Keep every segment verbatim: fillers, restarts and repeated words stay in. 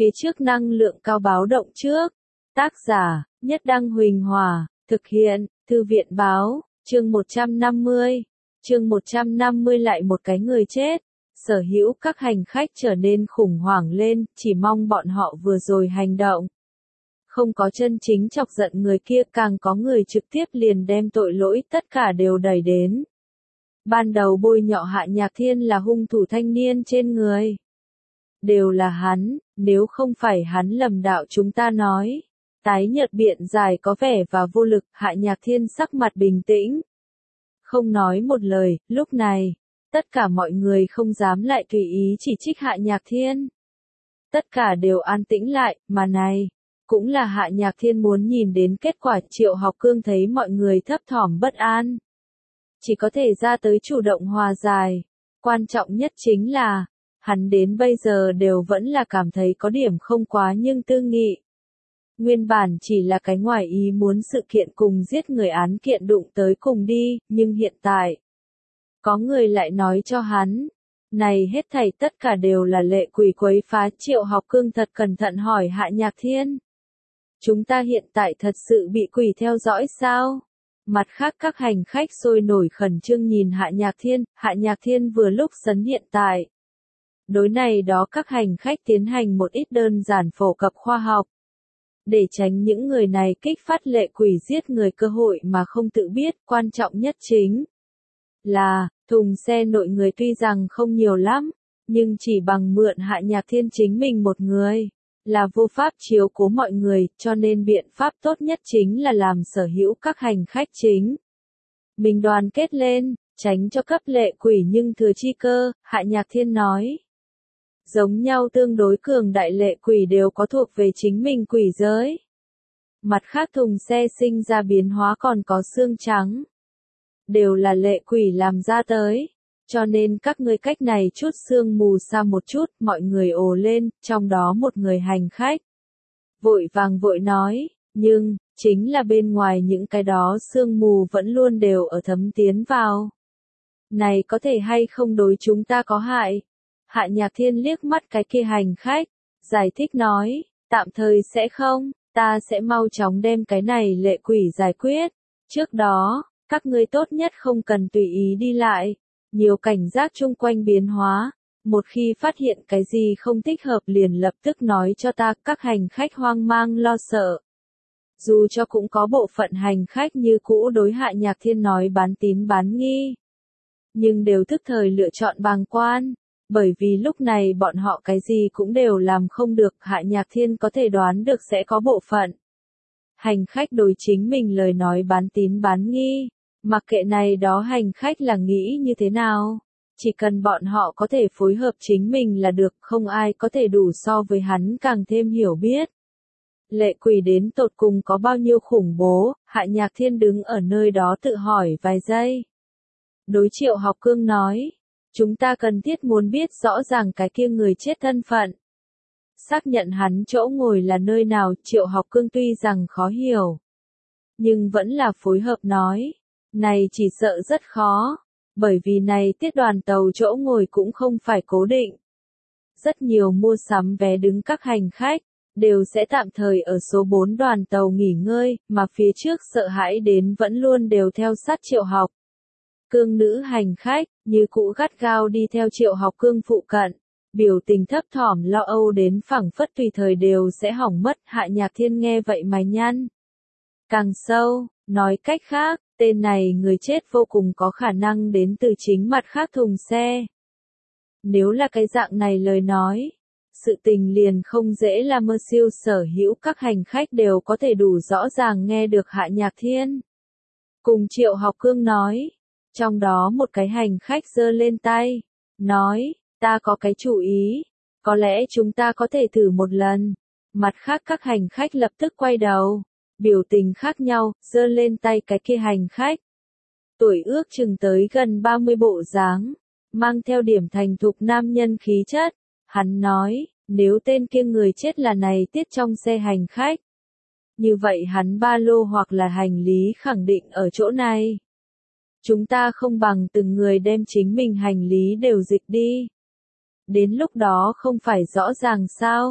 Phía trước năng lượng cao báo động trước. Tác giả, Nhất Đăng Huỳnh Hòa, thực hiện, Thư viện Báo, chương một trăm năm mươi. Chương một trăm năm mươi lại một cái người chết. Sở hữu các hành khách trở nên khủng hoảng lên, chỉ mong bọn họ vừa rồi hành động. Không có chân chính chọc giận người kia, càng có người trực tiếp liền đem tội lỗi tất cả đều đẩy đến. Ban đầu bôi nhọ Hạ Nhạc Thiên là hung thủ thanh niên trên người. Đều là hắn, nếu không phải hắn lầm đạo chúng ta nói. Tái nhợt biện dài có vẻ và vô lực, Hạ Nhạc Thiên sắc mặt bình tĩnh. Không nói một lời, lúc này, tất cả mọi người không dám lại tùy ý chỉ trích Hạ Nhạc Thiên. Tất cả đều an tĩnh lại, mà này, cũng là Hạ Nhạc Thiên muốn nhìn đến kết quả. Triệu Học Cương thấy mọi người thấp thỏm bất an. Chỉ có thể ra tới chủ động hòa giải. Quan trọng nhất chính là, hắn đến bây giờ đều vẫn là cảm thấy có điểm không quá nhưng tư nghị. Nguyên bản chỉ là cái ngoài ý muốn sự kiện cùng giết người án kiện đụng tới cùng đi, nhưng hiện tại, có người lại nói cho hắn, này hết thảy tất cả đều là lệ quỷ quấy phá. Triệu Học Cương thật cẩn thận hỏi Hạ Nhạc Thiên. Chúng ta hiện tại thật sự bị quỷ theo dõi sao? Mặt khác các hành khách sôi nổi khẩn trương nhìn Hạ Nhạc Thiên, Hạ Nhạc Thiên vừa lúc sấn hiện tại. Đối này đó các hành khách tiến hành một ít đơn giản phổ cập khoa học. Để tránh những người này kích phát lệ quỷ giết người cơ hội mà không tự biết, quan trọng nhất chính là, thùng xe nội người tuy rằng không nhiều lắm, nhưng chỉ bằng mượn Hạ Nhạc Thiên chính mình một người, là vô pháp chiếu cố mọi người, cho nên biện pháp tốt nhất chính là làm sở hữu các hành khách chính. Mình đoàn kết lên, tránh cho cấp lệ quỷ nhưng thừa chi cơ, Hạ Nhạc Thiên nói. Giống nhau tương đối cường đại lệ quỷ đều có thuộc về chính mình quỷ giới. Mặt khác thùng xe sinh ra biến hóa còn có xương trắng. Đều là lệ quỷ làm ra tới. Cho nên các ngươi cách này chút xương mù xa một chút, mọi người ồ lên, trong đó một người hành khách. Vội vàng vội nói, nhưng, chính là bên ngoài những cái đó xương mù vẫn luôn đều ở thấm tiến vào. Này có thể hay không đối chúng ta có hại? Hạ Nhạc Thiên liếc mắt cái kia hành khách, giải thích nói, tạm thời sẽ không, ta sẽ mau chóng đem cái này lệ quỷ giải quyết. Trước đó, các ngươi tốt nhất không cần tùy ý đi lại, nhiều cảnh giác chung quanh biến hóa, một khi phát hiện cái gì không thích hợp liền lập tức nói cho ta. Các hành khách hoang mang lo sợ. Dù cho cũng có bộ phận hành khách như cũ đối Hạ Nhạc Thiên nói bán tín bán nghi, nhưng đều thức thời lựa chọn bàng quan. Bởi vì lúc này bọn họ cái gì cũng đều làm không được, Hạ Nhạc Thiên có thể đoán được sẽ có bộ phận hành khách đối chính mình lời nói bán tín bán nghi, mặc kệ này đó hành khách là nghĩ như thế nào, chỉ cần bọn họ có thể phối hợp chính mình là được, không ai có thể đủ so với hắn càng thêm hiểu biết. Lệ quỷ đến tột cùng có bao nhiêu khủng bố, Hạ Nhạc Thiên đứng ở nơi đó tự hỏi vài giây. Đối Triệu Học Cương nói. Chúng ta cần thiết muốn biết rõ ràng cái kia người chết thân phận. Xác nhận hắn chỗ ngồi là nơi nào. Triệu Học Cương tuy rằng khó hiểu, nhưng vẫn là phối hợp nói. Này chỉ sợ rất khó, bởi vì này tiết đoàn tàu chỗ ngồi cũng không phải cố định. Rất nhiều mua sắm vé đứng các hành khách, đều sẽ tạm thời ở số bốn đoàn tàu nghỉ ngơi, mà phía trước sợ hãi đến vẫn luôn đều theo sát Triệu Học Cương nữ hành khách, như cũ gắt gao đi theo Triệu Học Cương phụ cận, biểu tình thấp thỏm lo âu đến phảng phất tùy thời đều sẽ hỏng mất. Hạ Nhạc Thiên nghe vậy mày nhăn càng sâu, nói cách khác, tên này người chết vô cùng có khả năng đến từ chính mặt khác thùng xe. Nếu là cái dạng này lời nói, sự tình liền không dễ là mơ siêu. Sở hữu các hành khách đều có thể đủ rõ ràng nghe được Hạ Nhạc Thiên cùng Triệu Học Cương nói. Trong đó một cái hành khách giơ lên tay, nói, ta có cái chủ ý, có lẽ chúng ta có thể thử một lần. Mặt khác các hành khách lập tức quay đầu, biểu tình khác nhau, giơ lên tay cái kia hành khách. Tuổi ước chừng tới gần ba mươi bộ dáng, mang theo điểm thành thục nam nhân khí chất. Hắn nói, nếu tên kia người chết là này tiết trong xe hành khách, như vậy hắn ba lô hoặc là hành lý khẳng định ở chỗ này. Chúng ta không bằng từng người đem chính mình hành lý đều dịch đi. Đến lúc đó không phải rõ ràng sao?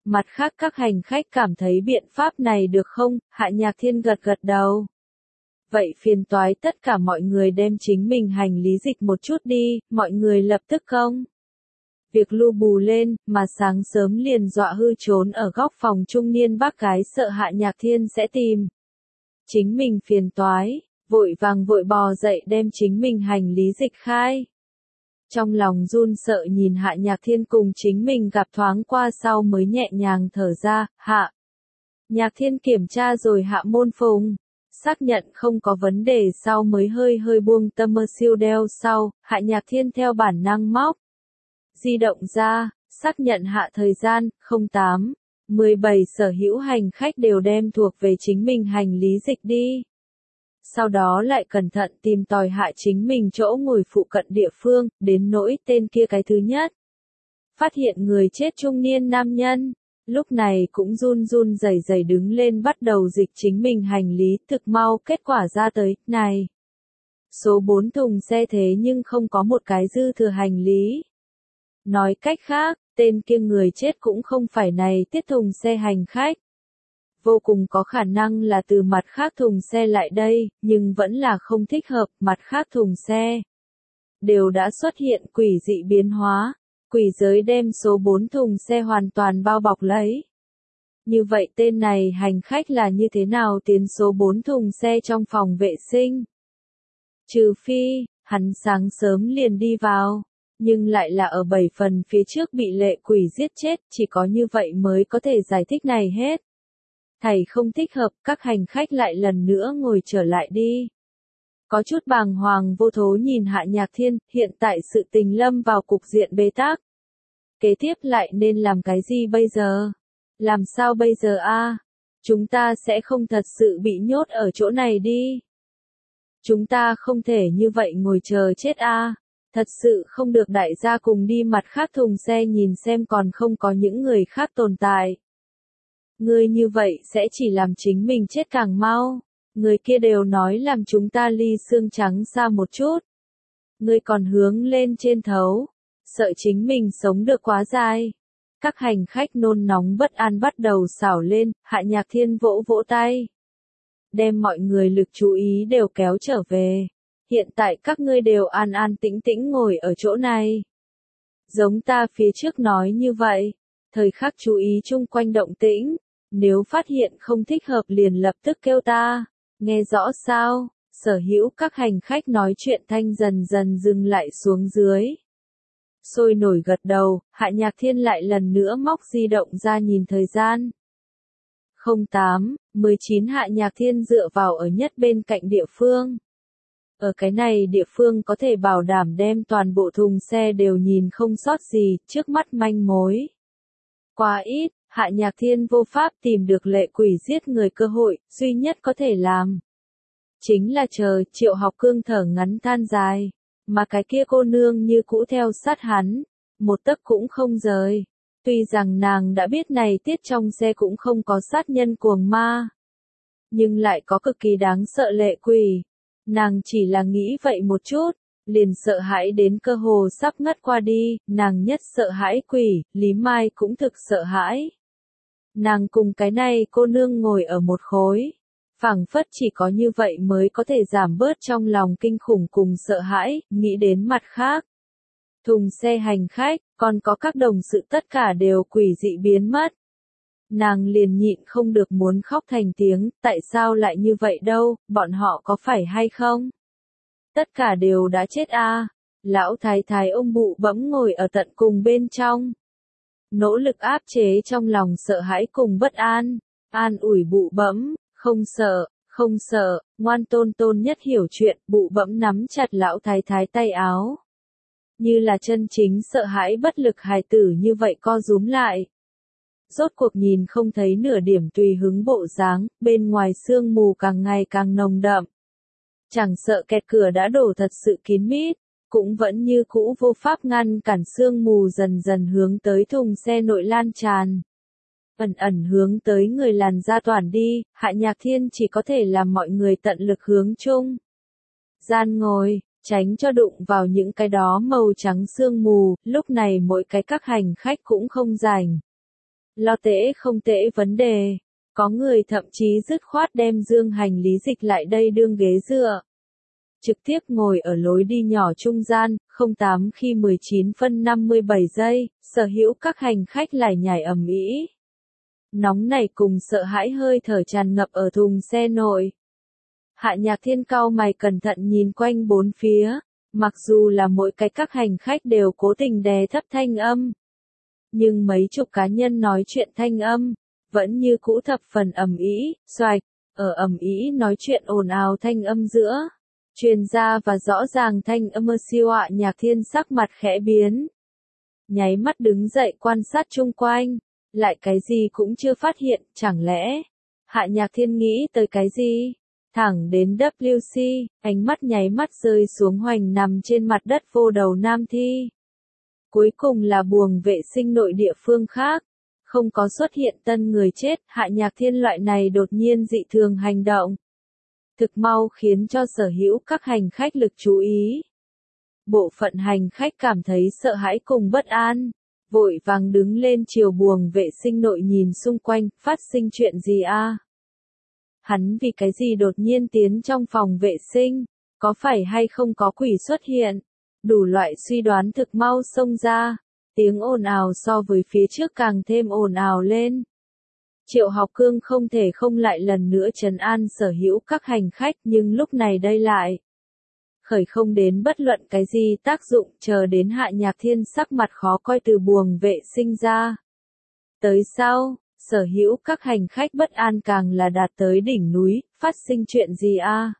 Mặt khác các hành khách cảm thấy biện pháp này được không? Hạ Nhạc Thiên gật gật đầu. Vậy phiền toái tất cả mọi người đem chính mình hành lý dịch một chút đi, mọi người lập tức công. Việc lu bù lên, mà sáng sớm liền dọa hư trốn ở góc phòng trung niên bác gái sợ Hạ Nhạc Thiên sẽ tìm. Chính mình phiền toái, vội vàng vội bò dậy đem chính mình hành lý dịch khai. Trong lòng run sợ nhìn Hạ Nhạc Thiên cùng chính mình gặp thoáng qua sau mới nhẹ nhàng thở ra, Hạ. Nhạc Thiên kiểm tra rồi hạ môn phùng, xác nhận không có vấn đề sau mới hơi hơi buông tâm mơ siêu đeo sau, Hạ Nhạc Thiên theo bản năng móc. Di động ra, xác nhận hạ thời gian, không tám, mười bảy sở hữu hành khách đều đem thuộc về chính mình hành lý dịch đi. Sau đó lại cẩn thận tìm tòi hạ chính mình chỗ ngồi phụ cận địa phương, đến nỗi tên kia cái thứ nhất. Phát hiện người chết trung niên nam nhân, lúc này cũng run run rẩy rẩy đứng lên bắt đầu dịch chính mình hành lý, thực mau kết quả ra tới, này. Số bốn thùng xe thế nhưng không có một cái dư thừa hành lý. Nói cách khác, tên kia người chết cũng không phải này tiết thùng xe hành khách. Vô cùng có khả năng là từ mặt khác thùng xe lại đây, nhưng vẫn là không thích hợp, mặt khác thùng xe. Đều đã xuất hiện quỷ dị biến hóa, quỷ giới đem số bốn thùng xe hoàn toàn bao bọc lấy. Như vậy tên này hành khách là như thế nào tiến số bốn thùng xe trong phòng vệ sinh? Trừ phi, hắn sáng sớm liền đi vào. Nhưng lại là ở bảy phần phía trước bị lệ quỷ giết chết, chỉ có như vậy mới có thể giải thích này hết. Thầy không thích hợp, các hành khách lại lần nữa ngồi trở lại đi. Có chút bàng hoàng vô thố nhìn Hạ Nhạc Thiên, hiện tại sự tình lâm vào cục diện bế tắc. Kế tiếp lại nên làm cái gì bây giờ? Làm sao bây giờ a? Chúng ta sẽ không thật sự bị nhốt ở chỗ này đi. Chúng ta không thể như vậy ngồi chờ chết a. Thật sự không được đại gia cùng đi mặt khác thùng xe nhìn xem còn không có những người khác tồn tại. Người như vậy sẽ chỉ làm chính mình chết càng mau. Người kia đều nói làm chúng ta ly xương trắng xa một chút. Người còn hướng lên trên thấu. Sợ chính mình sống được quá dài. Các hành khách nôn nóng bất an bắt đầu xảo lên, Hạ Nhạc Thiên vỗ vỗ tay. Đem mọi người lực chú ý đều kéo trở về. Hiện tại các ngươi đều an an tĩnh tĩnh ngồi ở chỗ này. Giống ta phía trước nói như vậy. Thời khắc chú ý chung quanh động tĩnh. Nếu phát hiện không thích hợp liền lập tức kêu ta. Nghe rõ sao? Sở hữu các hành khách nói chuyện thanh dần dần dừng lại xuống dưới. Sôi nổi gật đầu, Hạ Nhạc Thiên lại lần nữa móc di động ra nhìn thời gian. không tám, mười chín Hạ Nhạc Thiên dựa vào ở nhất bên cạnh địa phương. Ở cái này địa phương có thể bảo đảm đem toàn bộ thùng xe đều nhìn không sót gì, trước mắt manh mối. Quá ít, Hạ Nhạc Thiên vô pháp tìm được lệ quỷ giết người cơ hội, duy nhất có thể làm. Chính là chờ, Triệu Học Cương thở ngắn than dài, mà cái kia cô nương như cũ theo sát hắn, một tấc cũng không rời. Tuy rằng nàng đã biết này tiết trong xe cũng không có sát nhân cuồng ma, nhưng lại có cực kỳ đáng sợ lệ quỷ. Nàng chỉ là nghĩ vậy một chút, liền sợ hãi đến cơ hồ sắp ngất qua đi, nàng nhất sợ hãi quỷ, Lý Mai cũng thực sợ hãi. Nàng cùng cái này cô nương ngồi ở một khối, phảng phất chỉ có như vậy mới có thể giảm bớt trong lòng kinh khủng cùng sợ hãi, nghĩ đến mặt khác. Thùng xe hành khách, còn có các đồng sự tất cả đều quỷ dị biến mất. Nàng liền nhịn không được muốn khóc thành tiếng, tại sao lại như vậy đâu, bọn họ có phải hay không? Tất cả đều đã chết a. À? Lão thái thái ông bụ bẫm ngồi ở tận cùng bên trong. Nỗ lực áp chế trong lòng sợ hãi cùng bất an, an ủi bụ bẫm, không sợ, không sợ, ngoan tôn tôn nhất hiểu chuyện, bụ bẫm nắm chặt lão thái thái tay áo. Như là chân chính sợ hãi bất lực hài tử như vậy co rúm lại. Rốt cuộc nhìn không thấy nửa điểm tùy hứng bộ dáng, bên ngoài sương mù càng ngày càng nồng đậm. Chẳng sợ kẹt cửa đã đổ thật sự kín mít, cũng vẫn như cũ vô pháp ngăn cản sương mù dần dần hướng tới thùng xe nội lan tràn. Ẩn ẩn hướng tới người làn da toàn đi, Hạ Nhạc Thiên chỉ có thể làm mọi người tận lực hướng chung. Gian ngồi, tránh cho đụng vào những cái đó màu trắng sương mù, lúc này mỗi cái các hành khách cũng không rảnh. Lo tễ không tễ vấn đề. Có người thậm chí dứt khoát đem dương hành lý dịch lại đây đương ghế dựa. Trực tiếp ngồi ở lối đi nhỏ trung gian, không tám khi mười chín phân năm mươi bảy giây, sở hữu các hành khách lải nhải ầm ĩ. Nóng này cùng sợ hãi hơi thở tràn ngập ở thùng xe nội. Hạ Nhạc Thiên cau mày cẩn thận nhìn quanh bốn phía, mặc dù là mỗi cái các hành khách đều cố tình đè thấp thanh âm. Nhưng mấy chục cá nhân nói chuyện thanh âm, vẫn như cũ thập phần ầm ĩ, xoạch, ở ầm ĩ nói chuyện ồn ào thanh âm giữa. Truyền ra và rõ ràng thanh âm siêu Hạ Nhạc Thiên sắc mặt khẽ biến. Nháy mắt đứng dậy quan sát chung quanh, lại cái gì cũng chưa phát hiện, chẳng lẽ, Hạ Nhạc Thiên nghĩ tới cái gì? Thẳng đến W C, ánh mắt nháy mắt rơi xuống hoành nằm trên mặt đất vô đầu nam thi. Cuối cùng là buồng vệ sinh nội địa phương khác, không có xuất hiện tân người chết, Hạ Nhạc Thiên loại này đột nhiên dị thường hành động. Thực mau khiến cho sở hữu các hành khách lực chú ý. Bộ phận hành khách cảm thấy sợ hãi cùng bất an, vội vàng đứng lên chiều buồng vệ sinh nội nhìn xung quanh, phát sinh chuyện gì a? Hắn vì cái gì đột nhiên tiến trong phòng vệ sinh, có phải hay không có quỷ xuất hiện? Đủ loại suy đoán thực mau xông ra, tiếng ồn ào so với phía trước càng thêm ồn ào lên. Triệu Học Cương không thể không lại lần nữa trấn an sở hữu các hành khách, nhưng lúc này đây lại khởi không đến bất luận cái gì tác dụng, chờ đến Hạ Nhạc Thiên sắc mặt khó coi từ buồng vệ sinh ra. Tới sau, sở hữu các hành khách bất an càng là đạt tới đỉnh núi, phát sinh chuyện gì a?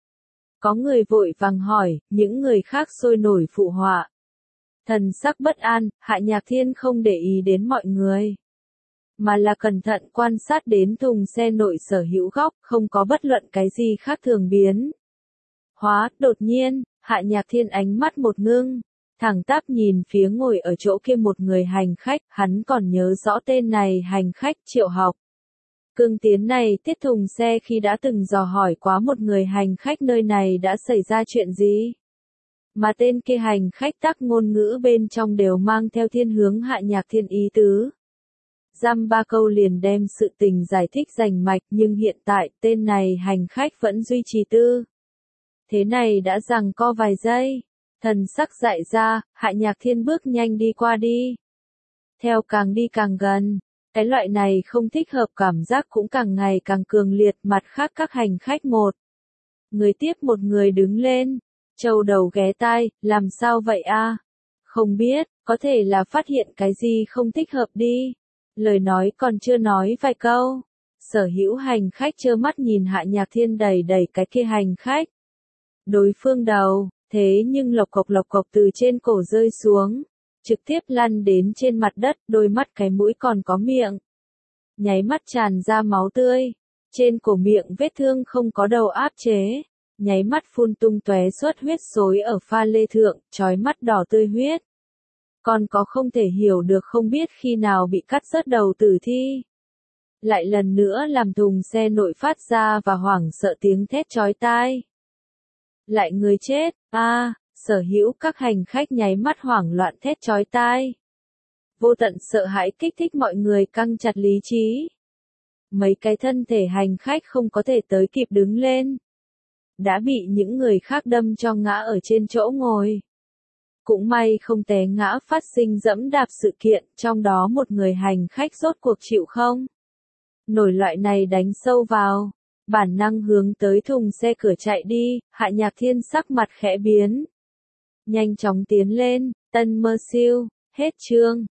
Có người vội vàng hỏi, những người khác sôi nổi phụ họa. Thần sắc bất an, Hạ Nhạc Thiên không để ý đến mọi người, mà là cẩn thận quan sát đến thùng xe nội sở hữu góc, không có bất luận cái gì khác thường biến. Hóa, đột nhiên, Hạ Nhạc Thiên ánh mắt một ngưng, thẳng tắp nhìn phía ngồi ở chỗ kia một người hành khách, hắn còn nhớ rõ tên này hành khách Triệu Học Cương tiến này tiết thùng xe khi đã từng dò hỏi quá một người hành khách nơi này đã xảy ra chuyện gì. Mà tên kia hành khách tác ngôn ngữ bên trong đều mang theo thiên hướng Hạ Nhạc Thiên ý tứ. Dăm ba câu liền đem sự tình giải thích rành mạch, nhưng hiện tại tên này hành khách vẫn duy trì tư. Thế này đã giằng co vài giây, thần sắc dại ra, Hạ Nhạc Thiên bước nhanh đi qua đi. Theo càng đi càng gần, cái loại này không thích hợp cảm giác cũng càng ngày càng cường liệt, mặt khác các hành khách một. Người tiếp một người đứng lên, châu đầu ghé tai, làm sao vậy a? Không biết, có thể là phát hiện cái gì không thích hợp đi. Lời nói còn chưa nói vài câu, sở hữu hành khách trơ mắt nhìn Hạ Nhạc Thiên đẩy đẩy cái kia hành khách. Đối phương đầu, thế nhưng lộc cộc lộc cộc từ trên cổ rơi xuống, trực tiếp lăn đến trên mặt đất, đôi mắt cái mũi còn có miệng. Nháy mắt tràn ra máu tươi, trên cổ miệng vết thương không có đầu áp chế, nháy mắt phun tung tóe xuất huyết xối ở pha lê thượng, trói mắt đỏ tươi huyết. Còn có không thể hiểu được không biết khi nào bị cắt rớt đầu tử thi. Lại lần nữa làm thùng xe nội phát ra và hoảng sợ tiếng thét chói tai. Lại người chết, a, à, sở hữu các hành khách nháy mắt hoảng loạn thét chói tai. Vô tận sợ hãi kích thích mọi người căng chặt lý trí. Mấy cái thân thể hành khách không có thể tới kịp đứng lên, đã bị những người khác đâm cho ngã ở trên chỗ ngồi. Cũng may không té ngã phát sinh dẫm đạp sự kiện, trong đó một người hành khách rốt cuộc chịu không nổi loại này đánh sâu vào, bản năng hướng tới thùng xe cửa chạy đi. Hạ Nhạc Thiên sắc mặt khẽ biến, nhanh chóng tiến lên. Tân Mơ Siêu, hết chương.